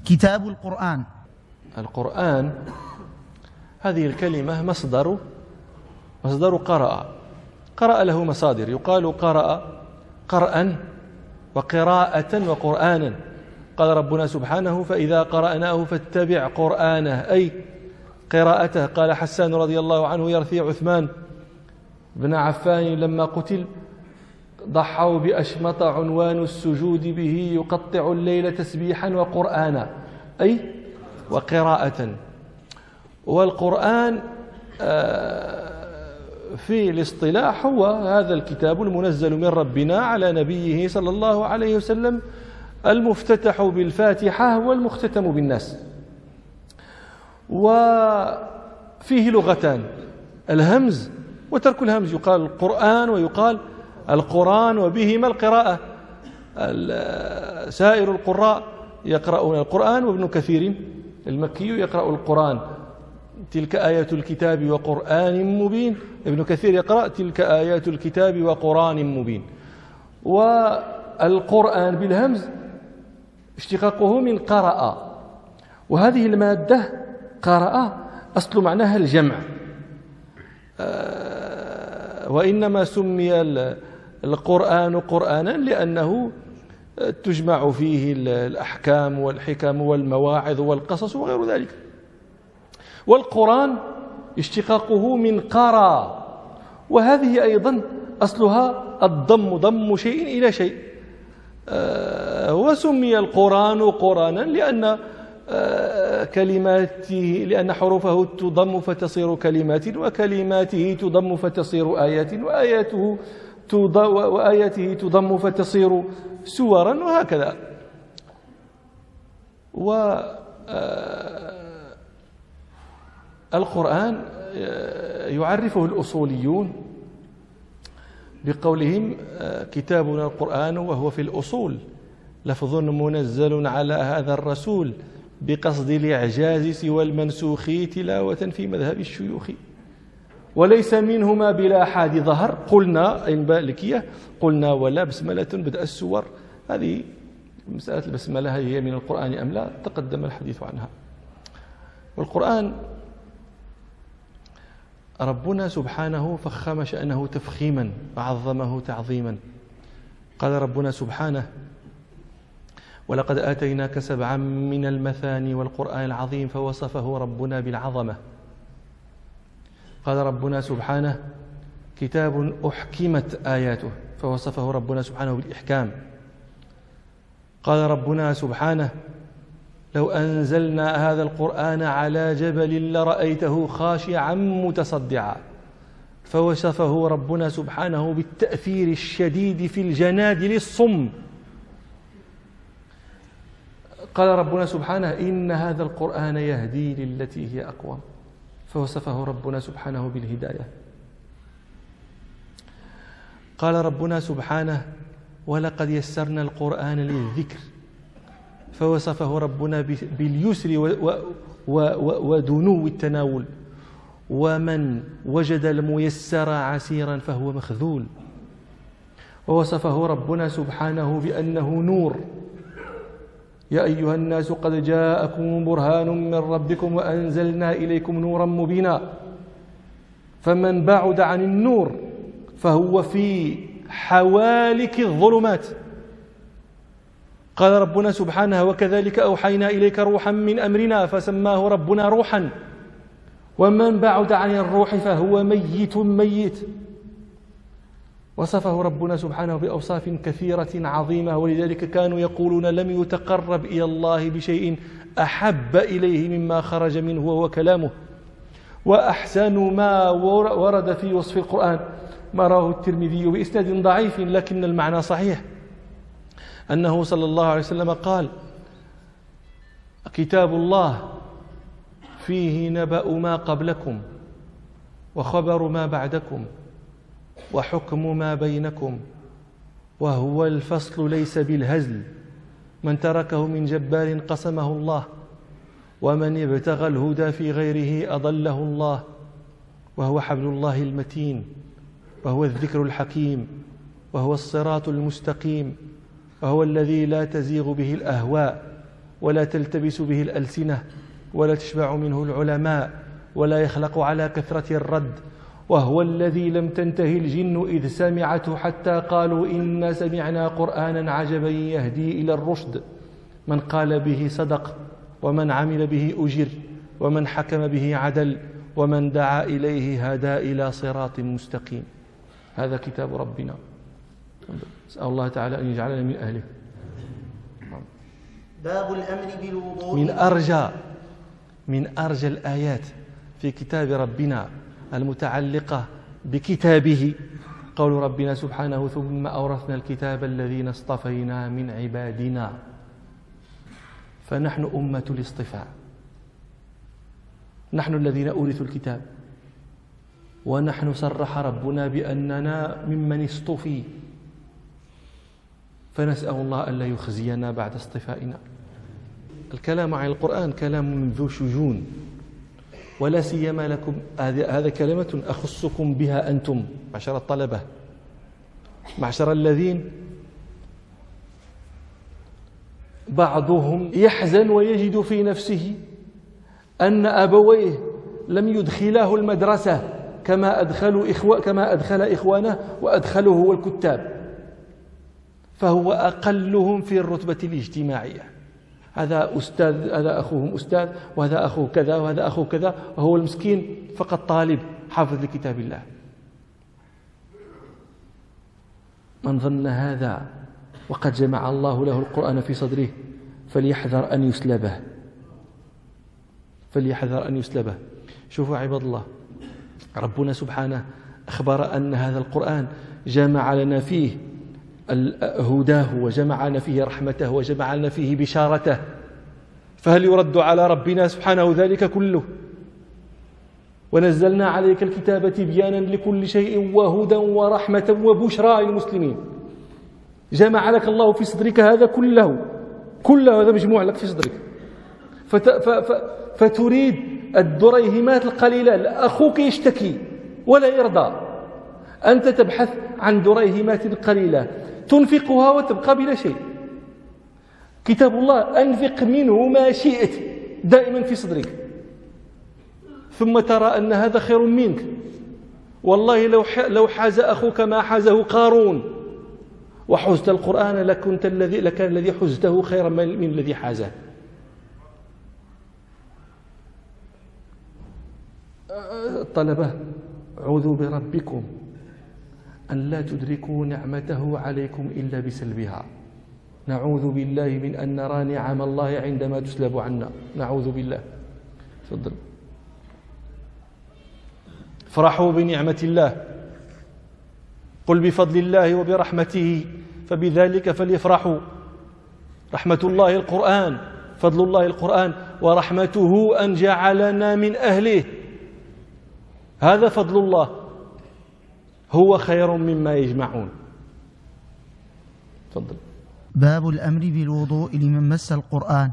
كتاب القرآن. القرآن هذه الكلمة مصدر قرأ له مصادر، يقال قرأ وقراءة وقرآنا. قال ربنا سبحانه: فإذا قرأناه فاتبع قرآنه، أي قراءته. قال حسان رضي الله عنه يرثي عثمان بن عفان لما قتل: ضحوا بأشمط عنوان السجود به يقطع الليل تسبيحا وقرآنا، أي وقراءة. والقرآن في الاصطلاح هو هذا الكتاب المنزل من ربنا على نبيه صلى الله عليه وسلم، المفتتح بالفاتحة والمختتم بالناس. وفيه لغتان: الهمز وترك الهمز، يقال القرآن ويقال القرآن، وبهما القراءة. سائر القراء يقرؤون القرآن، وابن كثير المكي يقرأ القرآن: تلك آيات الكتاب وقرآن مبين. ابن كثير يقرأ: تلك آيات الكتاب وقرآن مبين. والقرآن بالهمز اشتقاقه من قرأ، وهذه المادة قرأ أصل معناها الجمع، وإنما سمي القرآن قرآنا لأنه تجمع فيه الأحكام والحكم والمواعظ والقصص وغير ذلك. والقرآن اشتقاقه من قرى، وهذه أيضا أصلها الضم، ضم شيء إلى شيء. وسمي القرآن قرآنا لأن حروفه تضم فتصير كلمات، وكلماته تضم فتصير آيات، وآياته تضم فتصير سورا، وهكذا. القرآن يعرفه الأصوليون بقولهم: كتابنا القرآن وهو في الأصول لفظ منزل على هذا الرسول بقصد الإعجاز سوى المنسوخ تلاوة في مذهب الشيوخ، وليس منهما بلا حاد ظهر. قلنا المالكية قلنا: ولا بسملة بدأ السور. هذه مسألة البسملة هي من القرآن أم لا تقدم الحديث عنها. والقرآن ربنا سبحانه فخم شأنه تفخيما وعظمه تعظيما. قال ربنا سبحانه: ولقد آتيناك 7 من المثاني والقرآن العظيم، فوصفه ربنا بالعظمة. قال ربنا سبحانه: كتاب أحكمت آياته، فوصفه ربنا سبحانه بالإحكام. قال ربنا سبحانه: لو أنزلنا هذا القرآن على جبل لرأيته خاشعا متصدعا، فوصفه ربنا سبحانه بالتأثير الشديد في الجنادل الصم. قال ربنا سبحانه: إن هذا القرآن يهدي للتي هي أقوم، فوصفه ربنا سبحانه بالهداية. قال ربنا سبحانه: ولقد يسرنا القرآن للذكر، فوصفه ربنا باليسر ودنو التناول. ومن وجد الميسر عسيرا فهو مخذول. ووصفه ربنا سبحانه بأنه نور: يا أيها الناس قد جاءكم برهان من ربكم وأنزلنا إليكم نورا مبينا. فمن بعد عن النور فهو في حوالك الظلمات. قال ربنا سبحانه: وكذلك أوحينا إليك روحا من أمرنا، فسماه ربنا روحا. ومن بعد عن الروح فهو ميت. وصفه ربنا سبحانه بأوصاف كثيرة عظيمة، ولذلك كانوا يقولون: لم يتقرب إلى الله بشيء أحب إليه مما خرج منه وهو كلامه. وأحسن ما ورد في وصف القرآن ما رواه الترمذي بإسناد ضعيف لكن المعنى صحيح، أنه صلى الله عليه وسلم قال: كتاب الله فيه نبأ ما قبلكم وخبر ما بعدكم وحكم ما بينكم، وهو الفصل ليس بالهزل، من تركه من جبار قسمه الله، ومن ابتغى الهدى في غيره أضله الله، وهو حبل الله المتين، وهو الذكر الحكيم، وهو الصراط المستقيم، وهو الذي لا تزيغ به الأهواء، ولا تلتبس به الألسنة ولا تشبع منه العلماء ولا يخلق على كثرة الرد، وهو الذي لم تنتهي الجن إذ سمعته حتى قالوا إنا سمعنا قرآنا عجبا يهدي إلى الرشد. من قال به صدق، ومن عمل به أجر، ومن حكم به عدل، ومن دعا إليه هدى إلى صراط مستقيم. هذا كتاب ربنا، نسأل الله تعالى أن يجعلنا من أهله. باب الأمر بالوضوء. من أرجى الآيات في كتاب ربنا المتعلقة بكتابه قول ربنا سبحانه: ثم أورثنا الكتاب الذين اصطفينا من عبادنا. فنحن أمة الاصطفاء، نحن الذين أورثوا الكتاب، ونحن صرح ربنا بأننا ممن اصطفي، فنسأل الله ألا يخزينا بعد اصطفائنا. الكلام عن القرآن كلام ذو شجون، ولا سيما لكم، هذا كلمة أخصكم بها أنتم معشر الطلبة، معشر الذين بعضهم يحزن ويجد في نفسه أن أبويه لم يدخلاه المدرسة كما أدخل إخوانه وأدخله هو الكتاب، فهو أقلهم في الرتبة الاجتماعية. هذا أستاذ، هذا أخوهم أستاذ، وهذا أخوه كذا، وهذا أخوه كذا، وهو المسكين فقط طالب حافظ لكتاب الله. من ظن هذا وقد جمع الله له القرآن في صدره فليحذر أن يسلبه، فليحذر أن يسلبه. شوفوا عباد الله، ربنا سبحانه أخبر أن هذا القرآن جمع لنا فيه هداه، وجمع لنا فيه رحمته، وجمع لنا فيه بشارته، فهل يرد على ربنا سبحانه ذلك كله؟ ونزلنا عليك الكتاب تبيانا لكل شيء وهدى ورحمة وبشرى للمسلمين. جمع لك الله في صدرك هذا كله هذا مجموع لك في صدرك، فتريد الدريهمات القليلة. أخوك يشتكي ولا يرضى، أنت تبحث عن دريهمات قليلة تنفقها وتبقى بلا شيء. كتاب الله أنفق منه ما شئت دائما في صدرك، ثم ترى أن هذا خير منك. والله لو حاز أخوك ما حازه قارون وحزت القرآن لكان الذي حزته خيرا من الذي حازه. الطلبة، عوذوا بربكم أن لا تدركوا نعمته عليكم إلا بسلبها. نعوذ بالله من أن نرى نعم الله عندما تسلب عنا، نعوذ بالله. تفضل. فرحوا بنعمة الله، قل بفضل الله وبرحمته فبذلك فليفرحوا. رحمة الله القرآن، فضل الله القرآن، ورحمته أن جعلنا من أهله. هذا فضل الله، هو خير مما يجمعون. تفضل. باب الأمر بالوضوء لمن مس القرآن.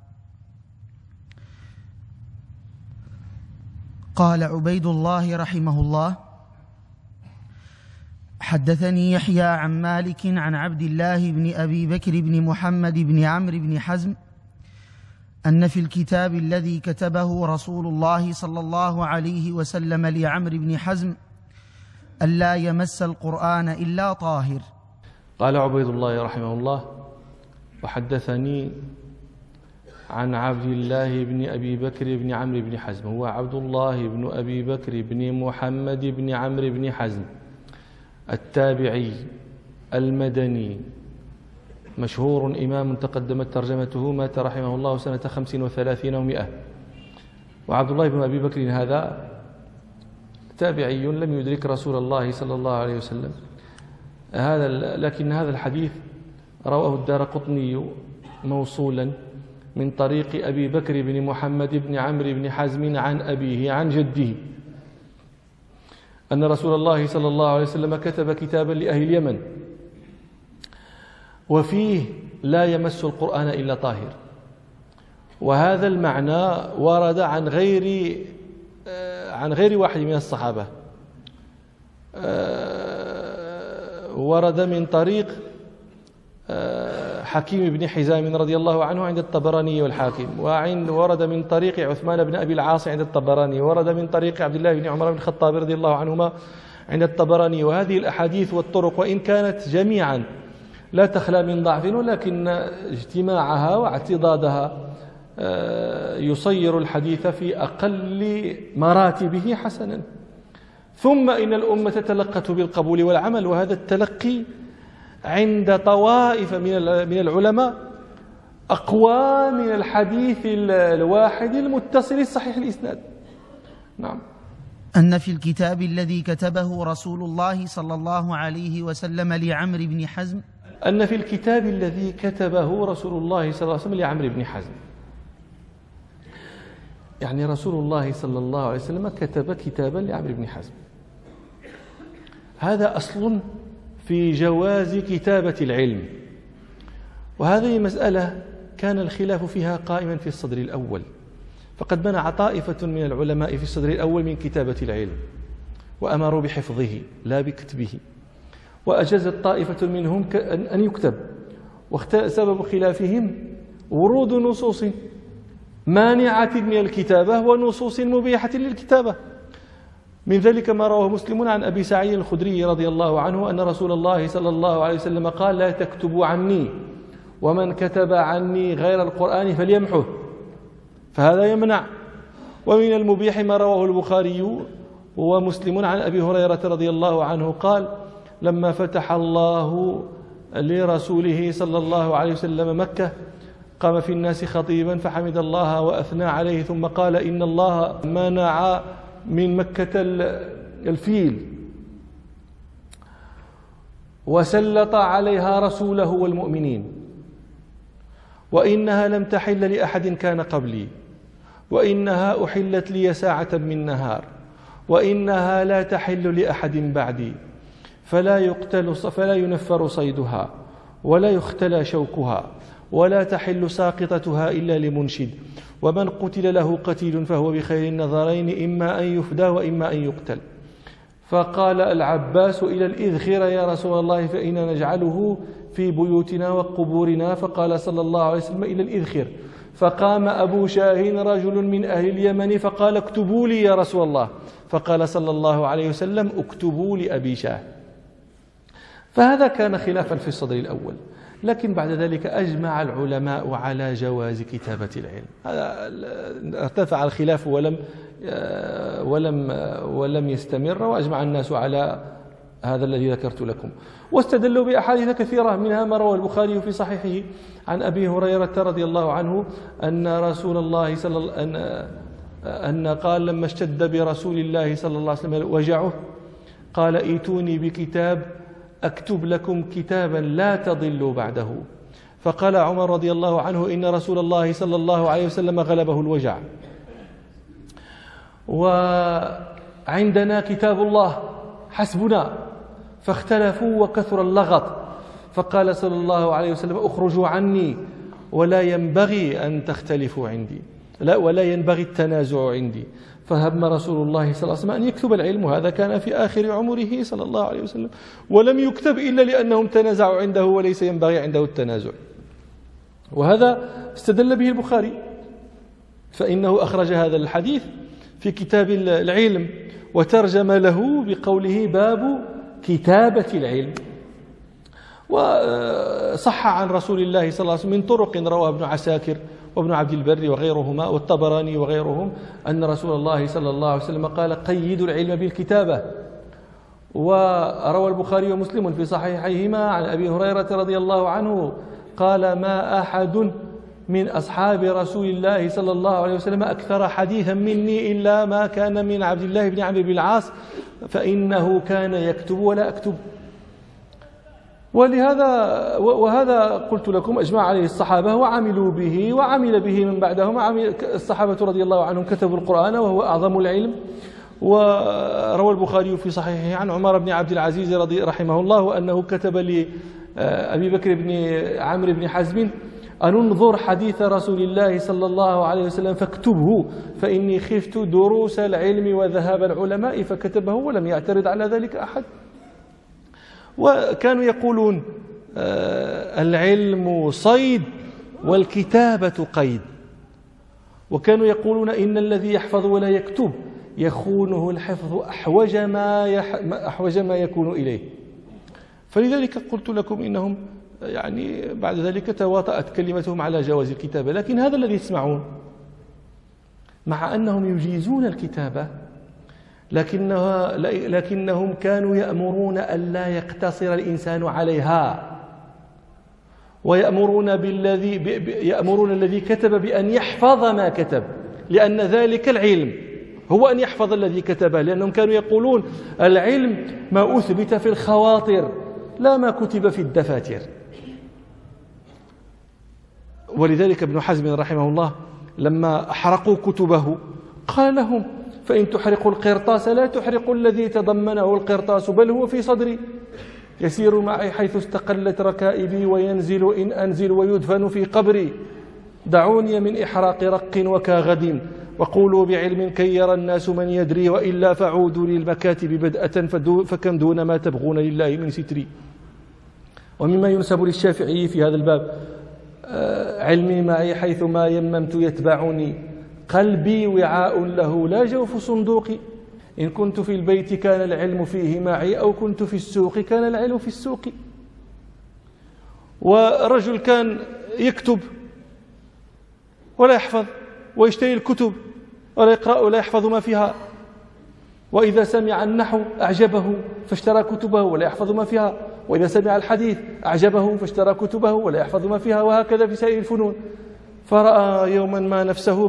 قال عبيد الله رحمه الله: حدثني يحيى عن مالك عن عبد الله بن أبي بكر بن محمد بن عمرو بن حزم أن في الكتاب الذي كتبه رسول الله صلى الله عليه وسلم لعمرو بن حزم ألا يمس القرآن إلا طاهر. قال عبيد الله رحمه الله: وحدثني عن عبد الله بن أبي بكر بن عمرو بن حزم. هو عبد الله بن أبي بكر بن محمد بن عمرو بن حزم التابعي المدني، مشهور إمام تقدمت ترجمته، مات رحمه الله سنة 35 و100. وعبد الله بن أبي بكر هذا تابعي لم يدرك رسول الله صلى الله عليه وسلم، لكن هذا الحديث رواه الدارقطني موصولا من طريق أبي بكر بن محمد بن عمرو بن حزم عن أبيه عن جده أن رسول الله صلى الله عليه وسلم كتب كتابا لأهل اليمن وفيه لا يمس القرآن إلا طاهر. وهذا المعنى ورد عن غير واحد من الصحابة، ورد من طريق حكيم بن حزام رضي الله عنه عند الطبراني والحاكم، ورد من طريق عثمان بن أبي العاص عند الطبراني، ورد من طريق عبد الله بن عمر بن الخطاب رضي الله عنهما عند الطبراني. وهذه الأحاديث والطرق وإن كانت جميعا لا تخلى من ضعف، ولكن اجتماعها واعتضادها يصير الحديث في أقل مراتبه حسنا. ثم إن الأمة تلقته بالقبول والعمل، وهذا التلقي عند طوائف من العلماء أقوى من الحديث الواحد المتصل الصحيح الإسناد. نعم. أن في الكتاب الذي كتبه رسول الله صلى الله عليه وسلم لعمرو بن حزم، أن في الكتاب الذي كتبه رسول الله صلى الله عليه وسلم لعمرو بن حزم، يعني رسول الله صلى الله عليه وسلم كتب كتابا لعمرو بن حزم. هذا أصل في جواز كتابة العلم، وهذه مسألة كان الخلاف فيها قائما في الصدر الأول، فقد منع طائفة من العلماء في الصدر الأول من كتابة العلم وأمروا بحفظه لا بكتبه، وأجازت طائفة منهم أن يكتب. سبب خلافهم ورود نصوص مانعة من الكتابة ونصوص مبيحة للكتابة. من ذلك ما رواه مسلم عن أبي سعيد الخدري رضي الله عنه أن رسول الله صلى الله عليه وسلم قال: لا تكتبوا عني، ومن كتب عني غير القرآن فليمحه، فهذا يمنع. ومن المبيح ما رواه البخاري ومسلم عن أبي هريرة رضي الله عنه قال: لما فتح الله لرسوله صلى الله عليه وسلم مكة قام في الناس خطيبا فحمد الله وأثنى عليه، ثم قال: إن الله منع من مكة الفيل وسلط عليها رسوله والمؤمنين، وإنها لم تحل لأحد كان قبلي، وإنها أحلت لي ساعة من نهار، وإنها لا تحل لأحد بعدي، فلا ينفر صيدها ولا يختلى شوكها ولا تحل ساقطتها إلا لمنشد، ومن قتل له قتيل فهو بخير النظرين، إما أن يفدى وإما أن يقتل. فقال العباس: إلى الإذخر يا رسول الله، فإنا نجعله في بيوتنا وقبورنا. فقال صلى الله عليه وسلم: إلى الإذخر. فقام أبو شاهين رجل من أهل اليمن فقال: اكتبوا لي يا رسول الله. فقال صلى الله عليه وسلم: اكتبوا لأبي شاه. فهذا كان خلافا في الصدر الأول، لكن بعد ذلك أجمع العلماء على جواز كتابة العلم. ارتفع الخلاف ولم يستمر، وأجمع الناس على هذا الذي ذكرت لكم، واستدلوا بأحاديث كثيرة، منها ما روى البخاري في صحيحه عن أبي هريرة رضي الله عنه أن رسول الله أن قال لما اشتد برسول الله صلى الله عليه وسلم وجعه قال: ائتوني بكتاب أكتب لكم كتابا لا تضلوا بعده. فقال عمر رضي الله عنه: إن رسول الله صلى الله عليه وسلم غلبه الوجع، وعندنا كتاب الله حسبنا، فاختلفوا وكثر اللغط. فقال صلى الله عليه وسلم: اخرجوا عني، ولا ينبغي أن تختلفوا عندي، ولا ينبغي التنازع عندي. فهم رسول الله صلى الله عليه وسلم أن يكتب العلم، وهذا كان في آخر عمره صلى الله عليه وسلم، ولم يكتب إلا لأنهم تنازعوا عنده وليس ينبغي عنده التنازع. وهذا استدل به البخاري، فإنه أخرج هذا الحديث في كتاب العلم وترجم له بقوله: باب كتابة العلم. وصح عن رسول الله صلى الله عليه وسلم من طرق رواه ابن عساكر وابن عبد البر وغيرهما والطبراني وغيرهم أن رسول الله صلى الله عليه وسلم قال: قيدوا العلم بالكتابة. وروى البخاري ومسلم في صحيحيهما عن أبي هريرة رضي الله عنه قال: ما أحد من أصحاب رسول الله صلى الله عليه وسلم أكثر حديثا مني إلا ما كان من عبد الله بن عمرو بن العاص، فإنه كان يكتب ولا أكتب. وهذا قلت لكم أجمع عليه الصحابة وعملوا به، وعمل به من بعدهم. الصحابة رضي الله عنهم كتبوا القرآن وهو أعظم العلم. وروى البخاري في صحيحه عن عمر بن عبد العزيز رحمه الله أنه كتب لأبي بكر بن عمرو بن حزم أن انظر حديث رسول الله صلى الله عليه وسلم فاكتبه، فإني خفت دروس العلم وذهاب العلماء، فكتبه ولم يعترض على ذلك أحد. وكانوا يقولون العلم صيد والكتابة قيد. وكانوا يقولون إن الذي يحفظ ولا يكتب يخونه الحفظ أحوج ما يكون إليه. فلذلك قلت لكم إنهم يعني بعد ذلك تواطأت كلمتهم على جواز الكتابة. لكن هذا الذي يسمعون مع أنهم يجيزون الكتابة لكنهم كانوا يأمرون أن لا يقتصر الإنسان عليها، ويأمرون يأمرون الذي كتب بأن يحفظ ما كتب، لأن ذلك العلم هو أن يحفظ الذي كتبه، لأنهم كانوا يقولون العلم ما أثبت في الخواطر لا ما كتب في الدفاتر. ولذلك ابن حزم رحمه الله لما أحرقوا كتبه قال لهم: فإن تحرقوا القرطاس لا تحرقوا الذي تضمنه القرطاس، بل هو في صدري، يسير معي حيث استقلت ركائبي، وينزل إن أنزل، ويدفن في قبري. دعوني من إحراق رق وكاغد، وقولوا بعلم كي يرى الناس من يدري، وإلا فعودوا للمكاتب بدءة، فكم دون ما تبغون لله من ستري. ومما ينسب للشافعي في هذا الباب: علمي معي حيث ما يممت يتبعني، قلبي وعاء له لا جوف صندوقي. إن كنت في البيت كان العلم فيه معي، أو كنت في السوق كان العلم في السوق. ورجل كان يكتب ولا يحفظ، ويشتري الكتب ولا يقرأ ولا يحفظ ما فيها، وإذا سمع النحو أعجبه فاشترى كتبه ولا يحفظ ما فيها، وإذا سمع الحديث أعجبه فاشترى كتبه ولا يحفظ ما فيها، وهكذا في سائر الفنون. فرأى يوما ما نفسه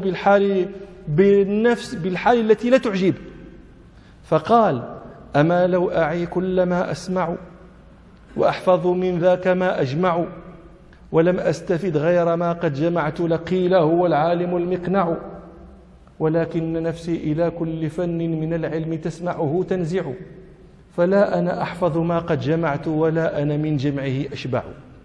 بالحال التي لا تعجب، فقال: أما لو أعي كل ما أسمع، وأحفظ من ذاك ما أجمع، ولم أستفد غير ما قد جمعت، لقيل هو العالم المقنع. ولكن نفسي إلى كل فن من العلم تسمعه تنزع، فلا أنا أحفظ ما قد جمعت، ولا أنا من جمعه أشبع.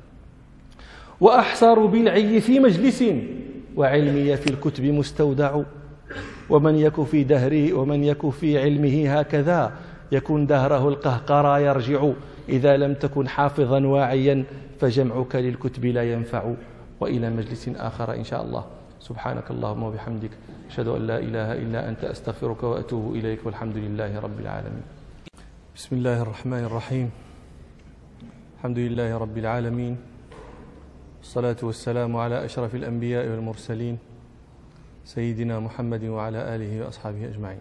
وأحصر بالعي في مجلس، وعلمي في الكتب مستودع. ومن يك في علمه هكذا، يكون دهره القهقرى يرجع. إذا لم تكن حافظا واعيا، فجمعك للكتب لا ينفع. وإلى مجلس آخر إن شاء الله. سبحانك اللهم وبحمدك، أشهد أن لا إله إلا أنت، أستغفرك وأتوب إليك، والحمد لله رب العالمين. بسم الله الرحمن الرحيم. الحمد لله رب العالمين، الصلاة والسلام على أشرف الأنبياء والمرسلين، سيدنا محمد وعلى آله وأصحابه أجمعين.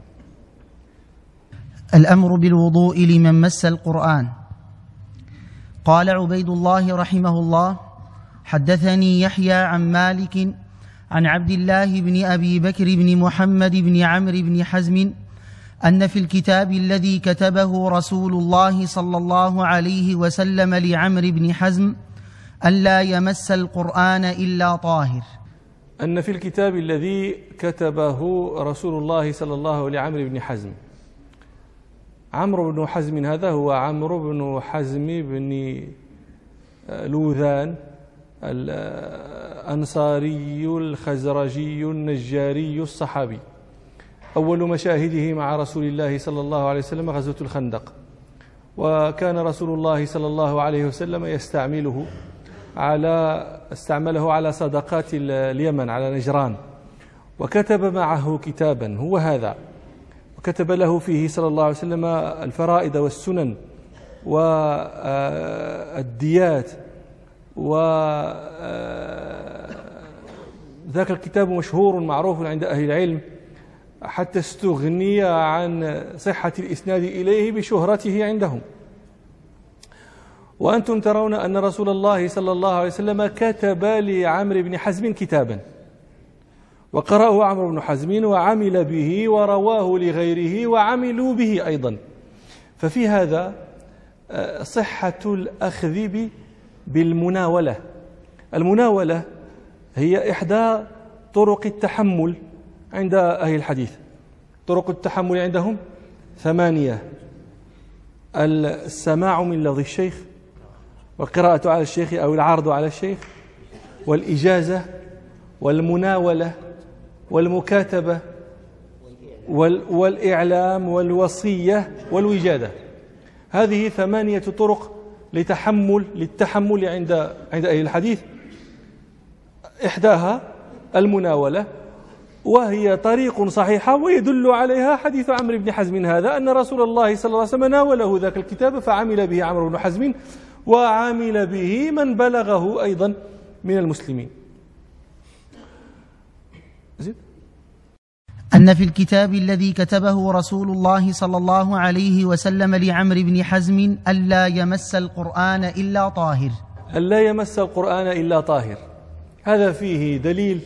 الأمر بالوضوء لمن مس القرآن. قال عبيد الله رحمه الله: حدثني يحيى عن مالك عن عبد الله بن أبي بكر بن محمد بن عمرو بن حزم أن في الكتاب الذي كتبه رسول الله صلى الله عليه وسلم لعمرو بن حزم ألا يمس القرآن إلا طاهر. أن في الكتاب الذي كتبه رسول الله صلى الله لعمرو بن حزم. عمرو بن حزم هذا هو عمرو بن حزم بن لوذان الأنصاري الخزرجي النجاري الصحابي، أول مشاهده مع رسول الله صلى الله عليه وسلم غزوة الخندق. وكان رسول الله صلى الله عليه وسلم استعمله على صدقات اليمن، على نجران، وكتب معه كتابا هو هذا، وكتب له فيه صلى الله عليه وسلم الفرائض والسنن والديات. وذاك الكتاب مشهور معروف عند أهل العلم، حتى استغني عن صحة الإسناد إليه بشهرته عندهم. وأنتم ترون أن رسول الله صلى الله عليه وسلم كتب لعمرو بن حزم كتابا، وقرأه عمرو بن حزم وعمل به ورواه لغيره وعملوا به أيضا. ففي هذا صحة الأخذ بالمناولة. المناولة هي إحدى طرق التحمل عند أهل الحديث. طرق التحمل عندهم 8: السماع من لفظ الشيخ، والقراءة على الشيخ أو العرض على الشيخ، والإجازة، والمناولة، والمكاتبة، والإعلام، والوصية، والوجادة. هذه 8 طرق للتحمل عند أهل الحديث. إحداها المناولة، وهي طريق صحيحة ويدل عليها حديث عمرو بن حزم هذا، أن رسول الله صلى الله عليه وسلم ناوله ذاك الكتاب فعمل به عمرو بن حزم وعمل به من بلغه أيضا من المسلمين. زيد. أن في الكتاب الذي كتبه رسول الله صلى الله عليه وسلم لعمرو بن حزم ألا يمس القرآن إلا طاهر. ألا يمس القرآن إلا طاهر، هذا فيه دليل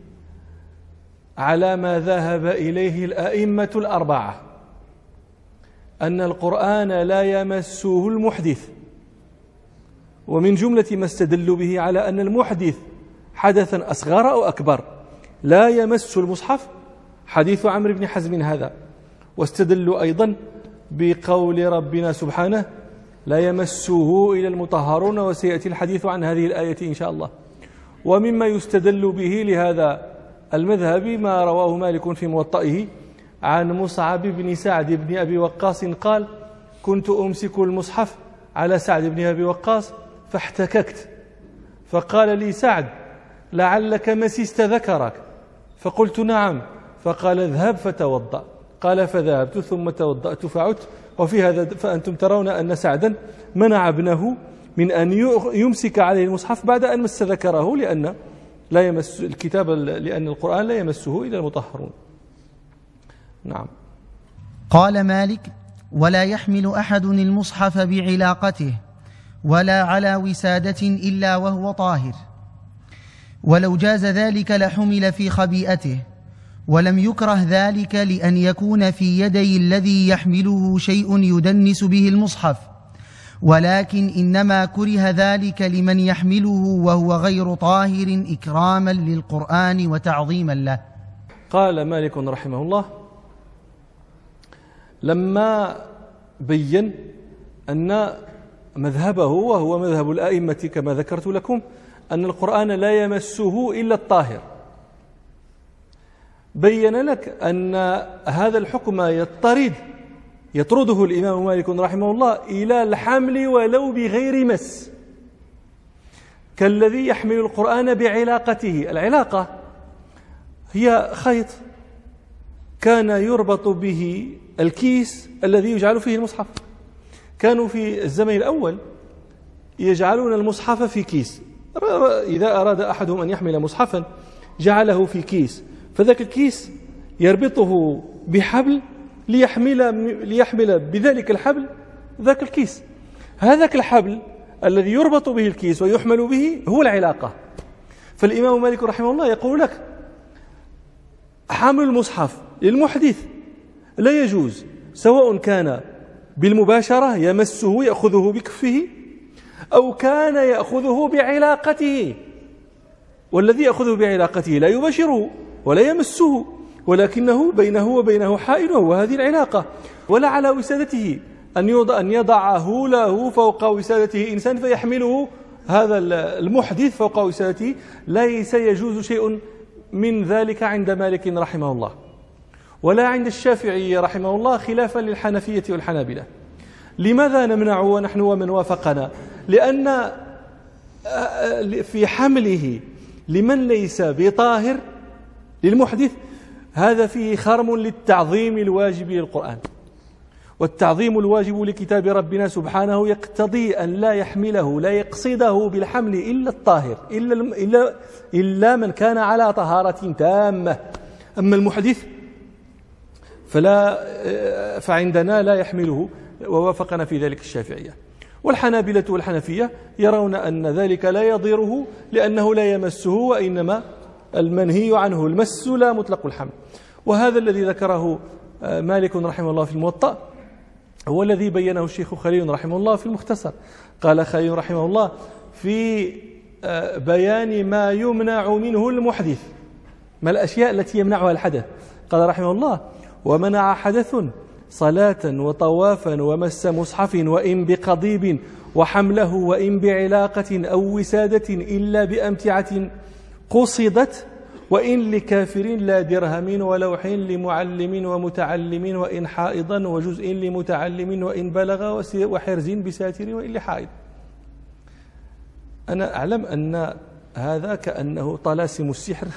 على ما ذهب إليه الأئمة الأربعة، أن القرآن لا يمسه المحدث. ومن جملة ما استدلوا به على أن المحدث حدثا أصغر أو أكبر لا يمس المصحف حديث عمرو بن حزم هذا. واستدلوا أيضا بقول ربنا سبحانه لا يمسه إلا المطهرون، وسيأتي الحديث عن هذه الآية إن شاء الله. ومما يستدل به لهذا المذهب ما رواه مالك في موطئه عن مصعب بن سعد بن أبي وقاص قال: كنت أمسك المصحف على سعد بن أبي وقاص فاحتككت، فقال لي سعد: لعلك مسست ذكرك، فقلت: نعم، فقال: اذهب فتوضأ. قال: فذهبت ثم توضأت فعدت. وفي هذا فأنتم ترون أن سعدا منع ابنه من أن يمسك عليه المصحف بعد أن مس ذكره، لأن لا يمس الكتاب، لأن القرآن لا يمسه إلا المطهرون. نعم. قال مالك: ولا يحمل أحد المصحف بعلاقته ولا على وسادة إلا وهو طاهر، ولو جاز ذلك لحمل في خبيئته، ولم يكره ذلك لأن يكون في يدي الذي يحمله شيء يدنس به المصحف، ولكن إنما كره ذلك لمن يحمله وهو غير طاهر إكراما للقرآن وتعظيما له. قال مالك رحمه الله لما بين أن مذهبه وهو مذهب الأئمة كما ذكرت لكم أن القرآن لا يمسه إلا الطاهر، بين لك أن هذا الحكم يطرده الإمام مالك رحمه الله إلى الحمل ولو بغير مس، كالذي يحمل القرآن بعلاقته. العلاقة هي خيط كان يربط به الكيس الذي يجعل فيه المصحف. كانوا في الزمن الأول يجعلون المصحف في كيس، إذا أراد أحدهم أن يحمل مصحفا جعله في كيس، فذاك الكيس يربطه بحبل ليحمل بذلك الحبل ذاك الكيس. هذاك الحبل الذي يربط به الكيس ويحمل به هو العلاقة. فالإمام مالك رحمه الله يقول لك حمل المصحف للمحدث لا يجوز، سواء كان بالمباشرة يمسه يأخذه بكفه أو كان يأخذه بعلاقته، والذي يأخذه بعلاقته لا يباشره ولا يمسه، ولكنه بينه وبينه حائل وهو هذه العلاقة. ولا على وسادته أن يضعه له فوق وسادته إنسان فيحمله هذا المحدث فوق وسادته، ليس يجوز شيء من ذلك عند مالك رحمه الله، ولا عند الشافعي رحمه الله، خلافا للحنفية والحنابلة. لماذا نمنع ونحن ومن وافقنا؟ لأن في حمله لمن ليس بطاهر للمحدث هذا فيه خرم للتعظيم الواجب للقرآن، والتعظيم الواجب لكتاب ربنا سبحانه يقتضي أن لا يحمله لا يقصده بالحمل إلا الطاهر، إلا من كان على طهارة تامة. أما المحدث فعندنا لا يحمله، ووافقنا في ذلك الشافعية. والحنابلة والحنفية يرون أن ذلك لا يضيره لأنه لا يمسه، وإنما المنهي عنه المس لا مطلق الحمل. وهذا الذي ذكره مالك رحمه الله في الموطأ هو الذي بينه الشيخ خليل رحمه الله في المختصر. قال خليل رحمه الله في بيان ما يمنع منه المحدث، ما الأشياء التي يمنعها الحدث. قال رحمه الله: ومنع حدث صلاة وطوافا ومس مصحف وإن بقضيب وحمله وإن بعلاقة أو وسادة إلا بأمتعة قصدت، وإن لكافر لا درهم ولوح لمعلم ومتعلم وإن حائضا وجزء لمتعلم وإن بلغ وحرز بساتر وإن لحائض. أنا أعلم أن هذا كأنه طلاسم السحر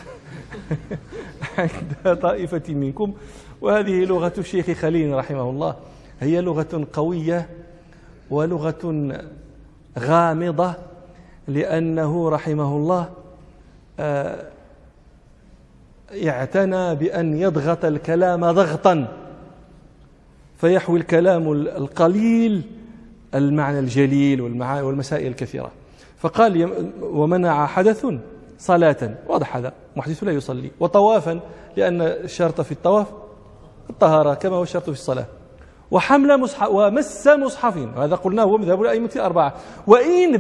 عند طائفة منكم، وهذه لغة الشيخ خليل رحمه الله، هي لغة قوية ولغة غامضة، لأنه رحمه الله اعتنى بأن يضغط الكلام ضغطا فيحوي الكلام القليل المعنى الجليل والمسائل الكثيرة. فقال ومنع حدث صلاة، واضح هذا، محدث لا يصلي، وطوافا لأن الشرط في الطواف الطهارة كما هو الشرط في الصلاة، وحمل مصحف ومس مصحف، هذا قلنا هو مذهب الأئمة الأربعة، وإن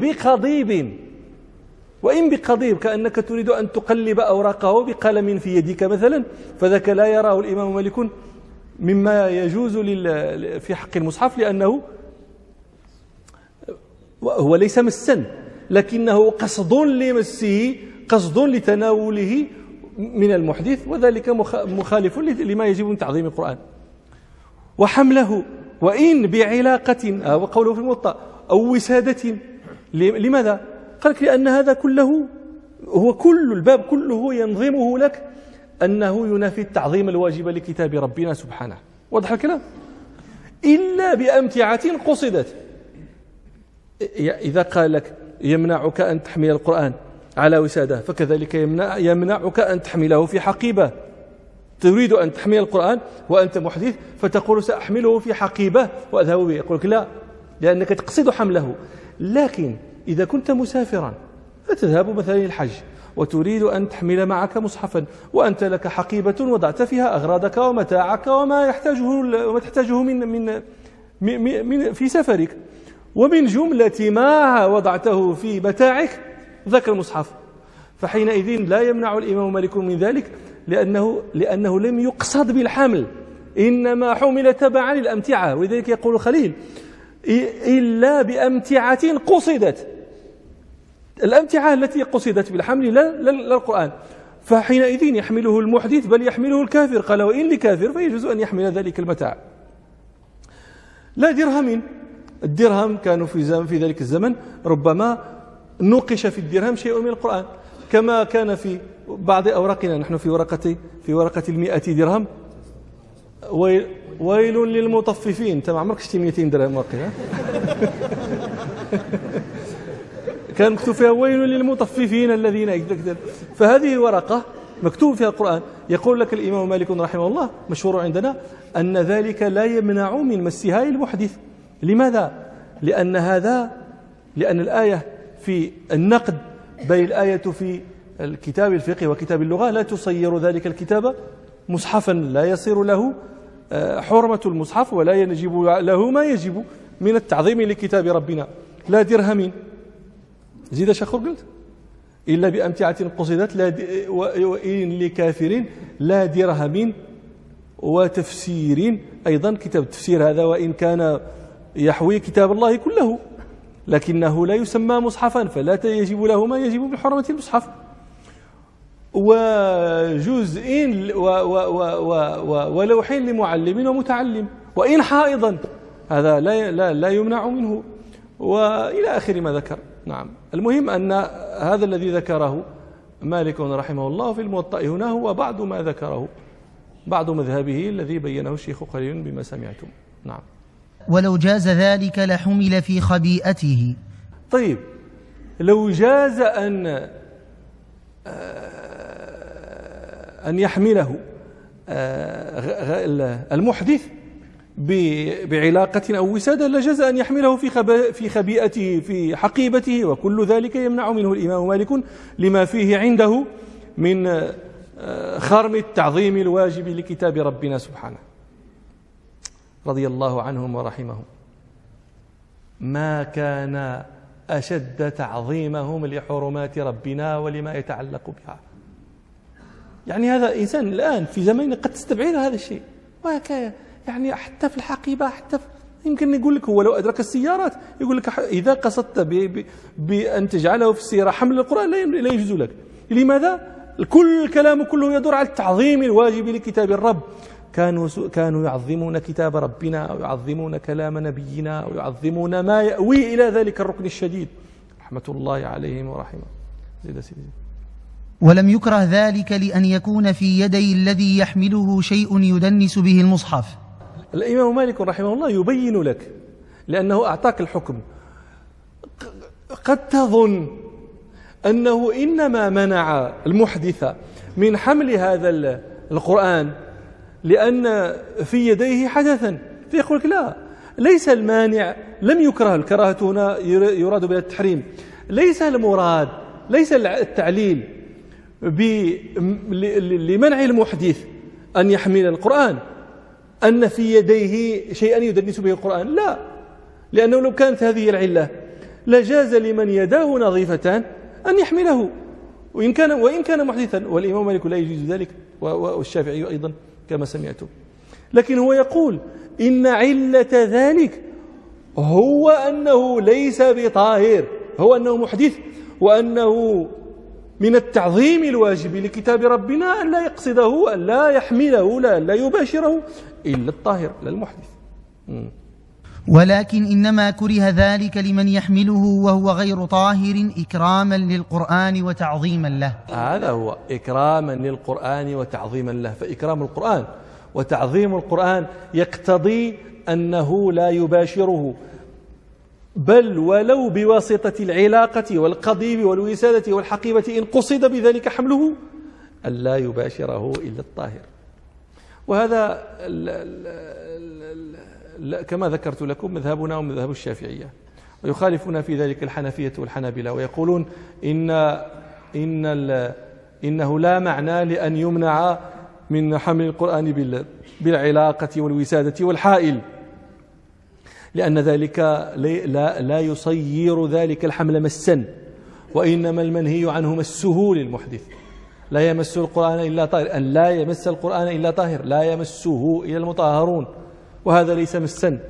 بقضيب كأنك تريد أن تقلب أوراقه بقلم في يدك مثلا، فذاك لا يراه الإمام مالك مما يجوز في حق المصحف، لأنه هو ليس مسا لكنه قصد لمسه، قصد لتناوله من المحدث، وذلك مخالف لما يجب من تعظيم القرآن. وحمله وإن بعلاقة، وقوله في الموطأ أو وسادة، لماذا؟ قال لك لأن هذا كله هو كل الباب كله ينظمه لك أنه ينافي التعظيم الواجب لكتاب ربنا سبحانه، واضح الكلام؟ إلا بأمتعة قصدت. إذا قال لك يمنعك أن تحمل القرآن على وسادة، فكذلك يمنعك أن تحمله في حقيبة. تريد أن تحمل القرآن وأنت محدث فتقول سأحمله في حقيبة وأذهب به، يقول لك لا، لأنك تقصد حمله. لكن إذا كنت مسافرا فتذهب مثلا الحج وتريد أن تحمل معك مصحفا، وأنت لك حقيبة وضعت فيها أغراضك ومتاعك وما تحتاجه من في سفرك، ومن جملة ما وضعته في متاعك ذاك المصحف، فحينئذ لا يمنع الإمام مالك من ذلك، لأنه لم يقصد بالحمل، إنما حمل تبعا للأمتعة. ولذلك يقول خليل إلا بأمتعة قصدت، الأمتعة التي قصدت بالحمل لا القرآن، فحينئذ يحمله المحدث بل يحمله الكافر. قال وإن لكافر فيجوز أن يحمل ذلك المتاع. لا درهم، الدرهم كانوا في ذلك الزمن ربما نوقش في الدرهم شيء من القرآن، كما كان في بعض أوراقنا، نحن في ورقة 100 درهم ويل للمطففين. انت ما عمرك شتي 200 درهم واقيلا كان مكتوب فيها ويل للمطففين الذين، فهذه ورقة مكتوب فيها القرآن. يقول لك الإمام مالك رحمه الله مشهور عندنا أن ذلك لا يمنع من مسها المحدث. لماذا؟ لأن الآية في النقد بين الآية في الكتاب الفقه وكتاب اللغة لا تصير ذلك الكتاب مصحفا، لا يصير له حرمة المصحف ولا يجب له ما يجب من التعظيم لكتاب ربنا. لا درهم، زيد شخر قلت إلا بأمتعة قصدت، وإن لكافر لا درهم. وتفسير أيضا، كتاب التفسير هذا وإن كان يحوي كتاب الله كله لكنه لا يسمى مصحفا، فلا يجب له ما يجب من حرمة المصحف. وجزء ولوح لمعلم ومتعلم، وإن حائضا، هذا لا يمنع منه، وإلى آخر ما ذكر. نعم، المهم أن هذا الذي ذكره مالك رحمه الله في الموطأ هنا هو بعض ما ذكره، بعض مذهبه الذي بينه الشيخ خليل بما سمعتم. نعم. ولو جاز ذلك لحمل في خبيئته. طيب، لو جاز أن يحمله المحدث بعلاقة أو وسادة، لجاز أن يحمله في خبيئته في حقيبته، وكل ذلك يمنع منه الإمام مالك لما فيه عنده من خرم التعظيم الواجب لكتاب ربنا سبحانه رضي الله عنهم ورحمهم. ما كان أشد تعظيمهم لحرمات ربنا ولما يتعلق بها. يعني هذا إنسان الآن في زمان قد تستبعد هذا الشيء، يعني حتى في الحقيبة، يمكن يقول لك هو لو أدرك السيارات يقول لك إذا قصدت بأن تجعله في السيارة حمل القرآن لا يجوز لك. لماذا؟ كل الكلام كله يدور على التعظيم الواجب لكتاب الرب. كانوا يعظمون كتاب ربنا، أو يعظمون كلام نبينا، أو يعظمون ما يأوي إلى ذلك الركن الشديد رحمة الله عليهم ورحمه. زيد سيدي. ولم يكره ذلك لأن يكون في يدي الذي يحمله شيء يدنس به المصحف. الإمام مالك رحمه الله يبين لك، لأنه أعطاك الحكم. قد تظن أنه إنما منع المحدث من حمل هذا القرآن لأن في يديه حدثا، فيقول لك لا، ليس المانع، لم يكره، الكراهة هنا يراد بها التحريم، ليس المراد، ليس التعليل لمنع المحدث أن يحمل القرآن أن في يديه شيئا يدنس به القرآن، لا، لأنه لو كانت هذه العلة لجاز لمن يداه نظيفتان أن يحمله وإن كان محدثا، والإمام مالك لا يجوز ذلك والشافعي أيضا كما سمعتم. لكن هو يقول إن علة ذلك هو أنه ليس بطاهر، هو أنه محدث، وأنه من التعظيم الواجب لكتاب ربنا أن لا يقصده، أن لا يحمله، لا يباشره إلا الطاهر لا المحدث. ولكن إنما كره ذلك لمن يحمله وهو غير طاهر إكراما للقرآن وتعظيما له. هذا هو إكراما للقرآن وتعظيما له. فإكرام القرآن وتعظيم القرآن يقتضي أنه لا يباشره، بل ولو بواسطة العلاقة والقضيب والوسادة والحقيبة إن قصد بذلك حمله أن لا يباشره إلا الطاهر. وهذا كما ذكرت لكم مذهبنا ومذهب الشافعية، ويخالفنا في ذلك الحنفية والحنابلة، ويقولون إنه لا معنى لأن يمنع من حمل القرآن بالعلاقة والوسادة والحائل، لأن ذلك لا يصير ذلك الحمل مسا، وإنما المنهي عنه مسه للمحدث. لا يمس القرآن إلا طاهر، أن لا يمس القرآن إلا طاهر، لا يمسه إلا المطهرون، وهذا ليس مسا،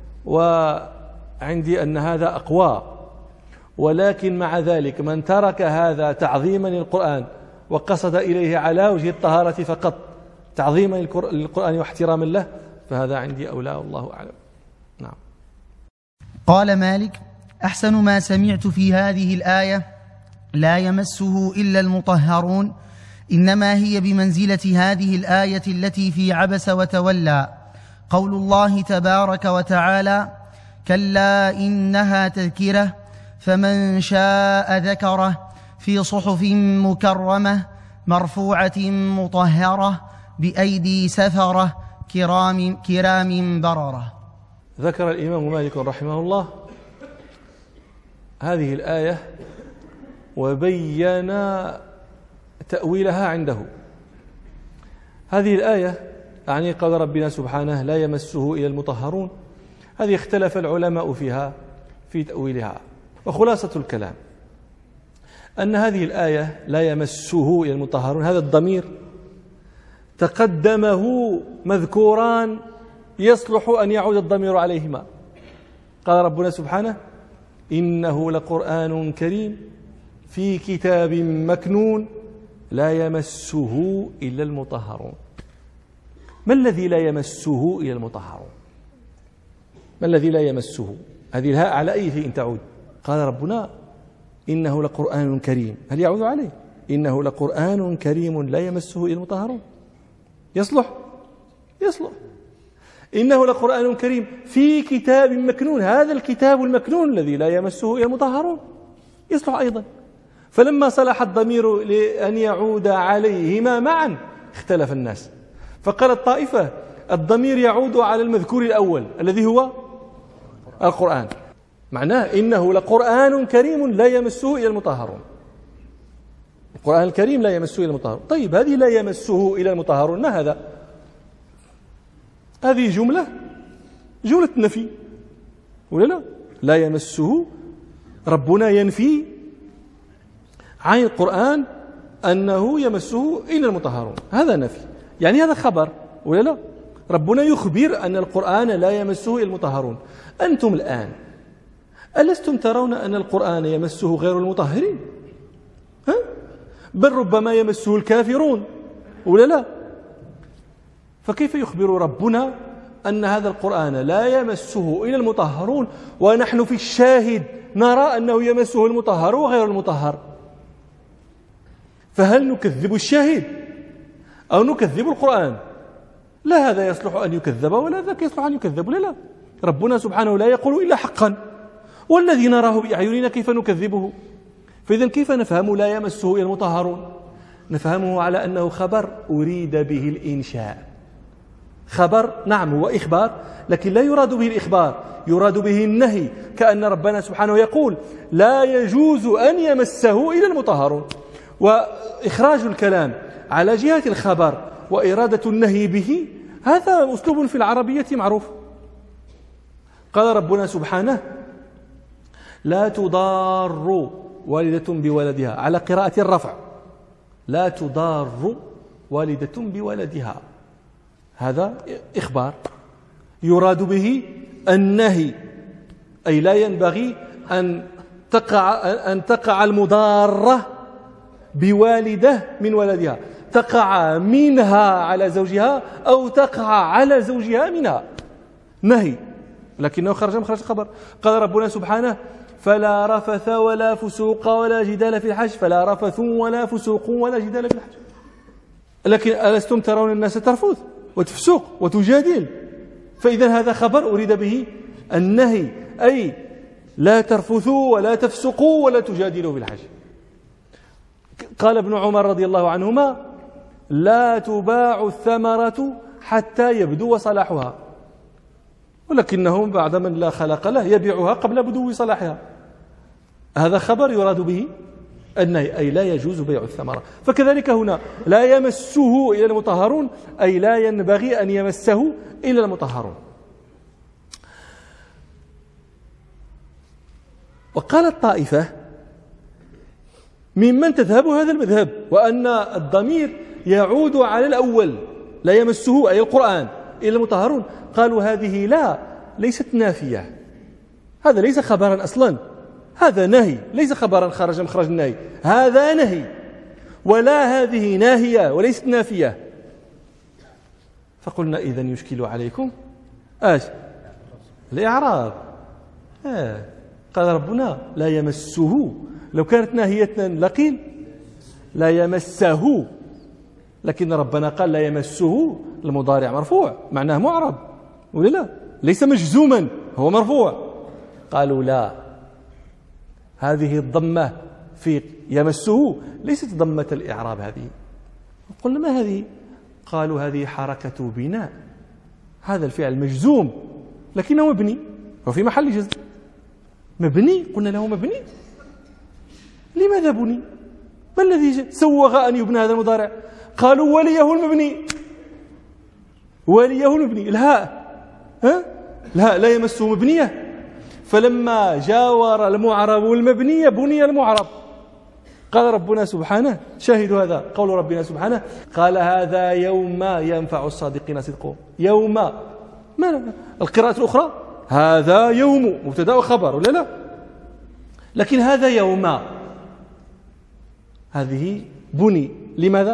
وعندي أن هذا أقوى. ولكن مع ذلك من ترك هذا تعظيما للقرآن وقصد إليه على وجه الطهارة فقط تعظيما للقرآن واحتراما له، فهذا عندي أولى، والله أعلم. نعم. قال مالك: أحسن ما سمعت في هذه الآية لا يمسه إلا المطهرون إنما هي بمنزلة هذه الآية التي في عبس وتولى، قول الله تبارك وتعالى: كلا إنها تذكرة فمن شاء ذكره في صحف مكرمة مرفوعة مطهرة بأيدي سفرة كرام بررة. ذكر الإمام مالك رحمه الله هذه الآية وبين تأويلها عنده. هذه الآية يعني قال ربنا سبحانه: لا يمسه إلا المطهرون. هذه اختلف العلماء فيها في تأويلها، وخلاصة الكلام أن هذه الآية لا يمسه إلا المطهرون، هذا الضمير تقدمه مذكوران يصلح أن يعود الضمير عليهما. قال ربنا سبحانه: إنه لقرآن كريم في كتاب مكنون لا يمسه إلا المطهرون. ما الذي لا يمسه إلا المطهرون؟ ما الذي لا يمسه؟ هذه الهاء على أي شيء تعود؟ قال ربنا: إنه لقرآن كريم، هل يعود عليه؟ إنه لقرآن كريم لا يمسه إلا المطهرون. يصلح؟ إنه لقرآن كريم في كتاب مكنون، هذا الكتاب المكنون الذي لا يمسه إلا المطهرون يصلح أيضا. فلما صلح الضمير لأن يعود عليهما معا اختلف الناس، فقال الطائفة: الضمير يعود على المذكور الأول الذي هو القرآن، معناه إنه لقرآن كريم لا يمسه إلا المطهرون. القرآن الكريم لا يمسه إلا المطهرون. طيب، هذه لا يمسه إلا المطهرون ما هذا؟ هذه جملة نفي ولا لا؟ لا يمسه، ربنا ينفي عن القرآن أنه يمسه إلا المطهرون، هذا نفي، يعني هذا خبر ولا لا؟ ربنا يخبر أن القرآن لا يمسه إلا المطهرون. أنتم الآن ألستم ترون أن القرآن يمسه غير المطهرين؟ بل ربما يمسه الكافرون ولا لا؟ فكيف يخبر ربنا أن هذا القرآن لا يمسه إلا المطهرون، ونحن في الشاهد نرى أنه يمسه المطهر وغير المطهر، فهل نكذب الشاهد أو نكذب القرآن؟ لا هذا يصلح أن يكذب ولا ذاك يصلح أن يكذب. لا ربنا سبحانه لا يقول إلا حقا، والذي نراه بأعيننا كيف نكذبه؟ فإذا كيف نفهم لا يمسه إلا المطهرون؟ نفهمه على أنه خبر أريد به الإنشاء. خبر نعم هو إخبار، لكن لا يراد به الإخبار، يراد به النهي، كأن ربنا سبحانه يقول لا يجوز أن يمسه إلا المطهرون. وإخراج الكلام على جهة الخبر وإرادة النهي به هذا أسلوب في العربية معروف. قال ربنا سبحانه لا تضار والدة بولدها، على قراءة الرفع، لا تضار والدة بولدها، هذا إخبار يراد به النهي، أي لا ينبغي أن تقع المضارة بوالدة من ولدها، تقع منها على زوجها أو تقع على زوجها منها، نهي، لكنه خرج مخرج الخبر. قال ربنا سبحانه فلا رفث ولا فسوق ولا جدال في الحج، فلا رفث ولا فسوق ولا جدال في الحج. لكن ألستم ترون الناس ترفث وتفسق وتجادل؟ فإذا هذا خبر أريد به النهي، أي لا ترفثوا ولا تفسقوا ولا تجادلوا في الحج. قال ابن عمر رضي الله عنهما لا تباع الثمرة حتى يبدو صلاحها، ولكنهم بعد من لا خلق له يبيعها قبل بدو صلاحها. هذا خبر يراد به النهي، أي لا يجوز بيع الثمرة. فكذلك هنا لا يمسه إلا المطهرون، أي لا ينبغي أن يمسه إلا المطهرون. وقالت طائفة ممن تذهب هذا المذهب وأن الضمير يعود على الأول، لا يمسه أي القرآن إلا المطهرون، قالوا هذه ليست نافية، هذا ليس خبرا أصلا، هذا نهي، ليس خبرا خرج مخرج النهي، هذا نهي، ولا هذه ناهية وليست نافية. فقلنا إذن يشكل عليكم الإعراب. قال ربنا لا يمسه، لو كانت ناهية لقيل لا يمسه، لكن ربنا قال لا يمسه، المضارع مرفوع معناه معرب ولا لا؟ ليس مجزوما، هو مرفوع. قالوا لا، هذه الضمة في يمسه ليست ضمة الإعراب هذه. قلنا ما هذه؟ قالوا هذه حركة بناء، هذا الفعل مجزوم لكنه مبني، وفي محل جزم مبني. قلنا له مبني، لماذا بني؟ ما الذي سوغ أن يبنى هذا المضارع؟ قالوا وليه المبني، وليه المبني، الهاء الهاء لا يمسه مبنية، فلما جاور المعرب والمبنية بني المعرب. قال ربنا سبحانه شاهد هذا قول ربنا سبحانه قال هذا يوم ينفع الصادقين صدقهم. يوم، ما القراءة الأخرى هذا يوم مبتدأ وخبر ولا لا؟ لكن هذا يوم هذه بني، لماذا؟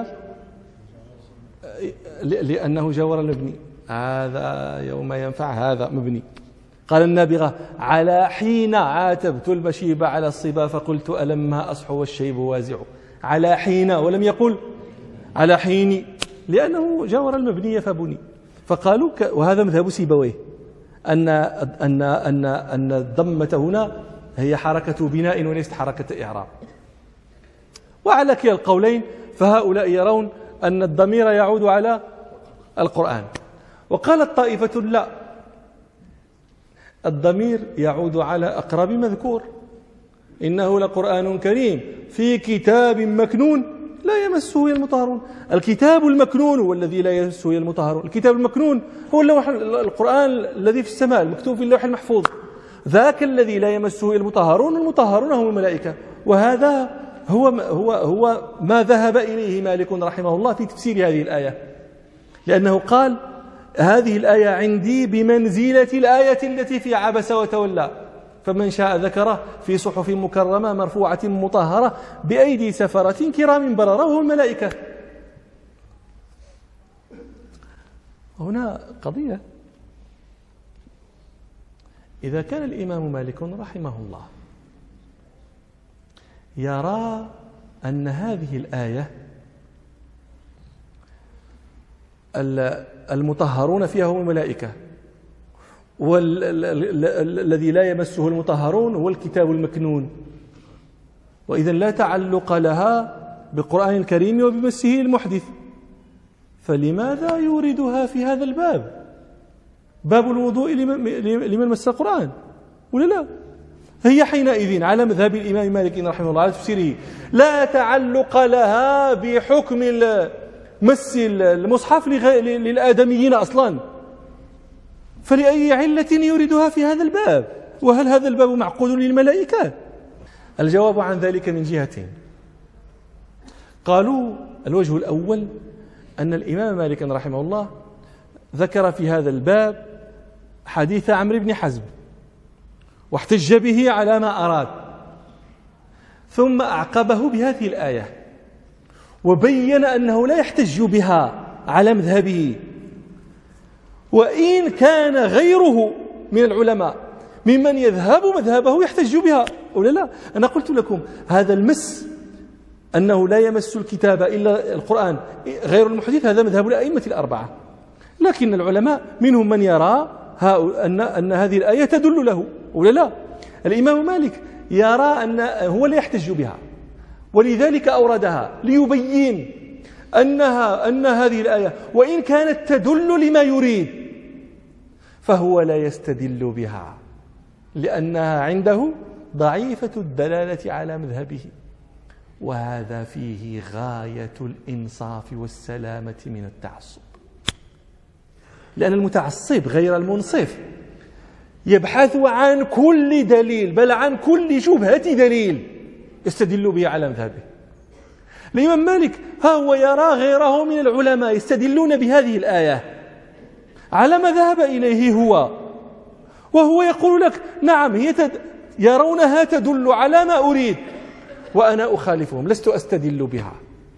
لأنه جاور المبني، هذا يوم ينفع هذا مبني. قال النابغة على حين عاتبت المشيب على الصبا فقلت ألما أصح والشيب وازع. على حين، ولم يقل على حين، لأنه جاور المبني فبني. فقالوا وهذا مذهب سيبويه أن الضمة هنا هي حركة بناء وليست حركة إعراب. وعلى كلا القولين فهؤلاء يرون أن الضمير يعود على القرآن. وقالت طائفة لا، الضمير يعود على أقرب مذكور، إنه لقرآن كريم في كتاب مكنون لا يمسه إلا المطهرون. الكتاب المكنون هو الذي لا يمسه إلا المطهرون. الكتاب المكنون هو القرآن الذي في السماء المكتوب في اللوح المحفوظ، ذاك الذي لا يمسه إلا المطهرون، المطهرون هم الملائكة. وهذا هو ما ذهب إليه مالك رحمه الله في تفسير هذه الآية، لأنه قال هذه الآية عندي بمنزلة الآية التي في عبس وتولى، فمن شاء ذكره في صحف مكرمة مرفوعة مطهرة بأيدي سفرة كرام بررة وهم الملائكة. هنا قضية، إذا كان الإمام مالك رحمه الله يرى أن هذه الآية المطهرون فيها هم الملائكة، والذي لا يمسه المطهرون هو الكتاب المكنون، وإذا لا تعلق لها بالقرآن الكريم وبمسه المحدث، فلماذا يوردها في هذا الباب، باب الوضوء لمن مس القرآن ولا لا؟ هي حينئذ على مذهب الإمام مالك رحمه الله على تفسيره لا تعلق لها بحكم مس المصحف للآدميين أصلا، فلأي علة يوردها في هذا الباب؟ وهل هذا الباب معقود للملائكة؟ الجواب عن ذلك من جهتين. قالوا الوجه الأول أن الإمام مالك رحمه الله ذكر في هذا الباب حديث عمرو بن حزم واحتج به على ما أراد، ثم أعقبه بهذه الآية وبين أنه لا يحتج بها على مذهبه، وإن كان غيره من العلماء ممن يذهب مذهبه يحتج بها ولا لا. أنا قلت لكم هذا المس أنه لا يمس الكتاب إلا القرآن غير المحدث، هذا مذهب الأئمة الأربعة، لكن العلماء منهم من يرى أن هذه الآية تدل له ولا لا. الإمام مالك يرى أن هو لا يحتج بها، ولذلك أوردها ليبين أن هذه الآية وإن كانت تدل لما يريد فهو لا يستدل بها لأنها عنده ضعيفة الدلالة على مذهبه، وهذا فيه غاية الإنصاف والسلامة من التعصب، لأن المتعصب غير المنصف يبحث عن كل دليل بل عن كل شبهة دليل يستدل به على مذهبه. الإمام مالك ها هو يرى غيره من العلماء يستدلون بهذه الآية على ما ذهب إليه هو، وهو يقول لك نعم هي يرونها تدل على ما أريد وأنا أخالفهم لست أستدل بها.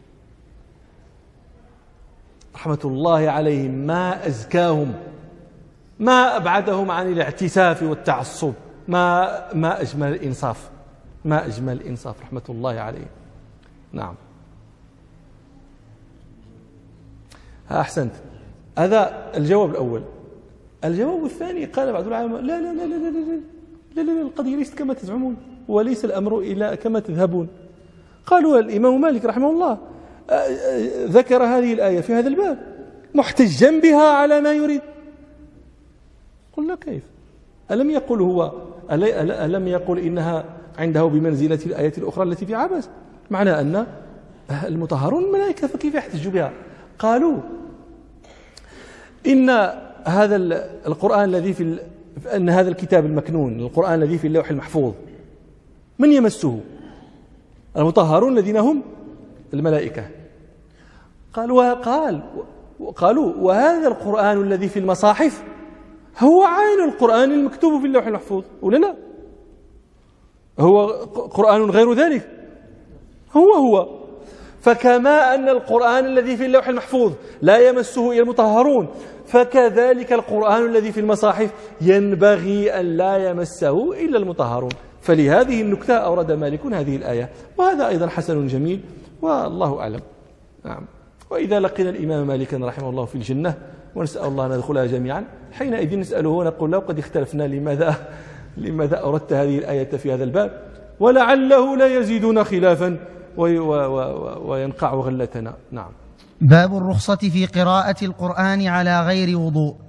رحمة الله عليهم ما أزكاهم، ما أبعدهم عن الاعتساف والتعصب، ما أجمل الإنصاف، ما أجمل الإنصاف رحمة الله عليهم. نعم أحسنت، هذا الجواب الأول. الجواب الثاني قال بعض العلماء لا لا لا لا لا لا لا لا القضية ليست كما تزعمون وليس الأمر إلى كما تذهبون. قالوا الإمام مالك رحمه الله ذكر هذه الآية في هذا الباب محتجا بها على ما يريد. قلنا كيف؟ ألم يقل هو ألم يقل إنها عنده بمنزلة الآية الأخرى التي في عبس؟ معنى أن المطهرون الملائكة فكيف يحتج بها؟ قالوا إن هذا القرآن الذي أن هذا الكتاب المكنون القرآن الذي في اللوح المحفوظ من يمسه؟ المطهرون الذين هم الملائكة. قالوا وهذا القرآن الذي في المصاحف هو عين القرآن المكتوب في اللوح المحفوظ ولا لا؟ هو قرآن غير ذلك؟ هو فكما أن القرآن الذي في اللوح المحفوظ لا يمسه إلا المطهرون، فكذلك القرآن الذي في المصاحف ينبغي أن لا يمسه إلا المطهرون. فلهذه النكتة أورد مالك هذه الآية، وهذا أيضا حسن جميل والله أعلم. نعم. وإذا لقينا الإمام مالكا رحمه الله في الجنة ونسأل الله أن ندخلها جميعا، حينئذ نسأله ونقول له قد اختلفنا لماذا أوردت هذه الآية في هذا الباب، ولعله لا يزيدون خلافا وينقع غلتنا. نعم. باب الرخصة في قراءة القرآن على غير وضوء.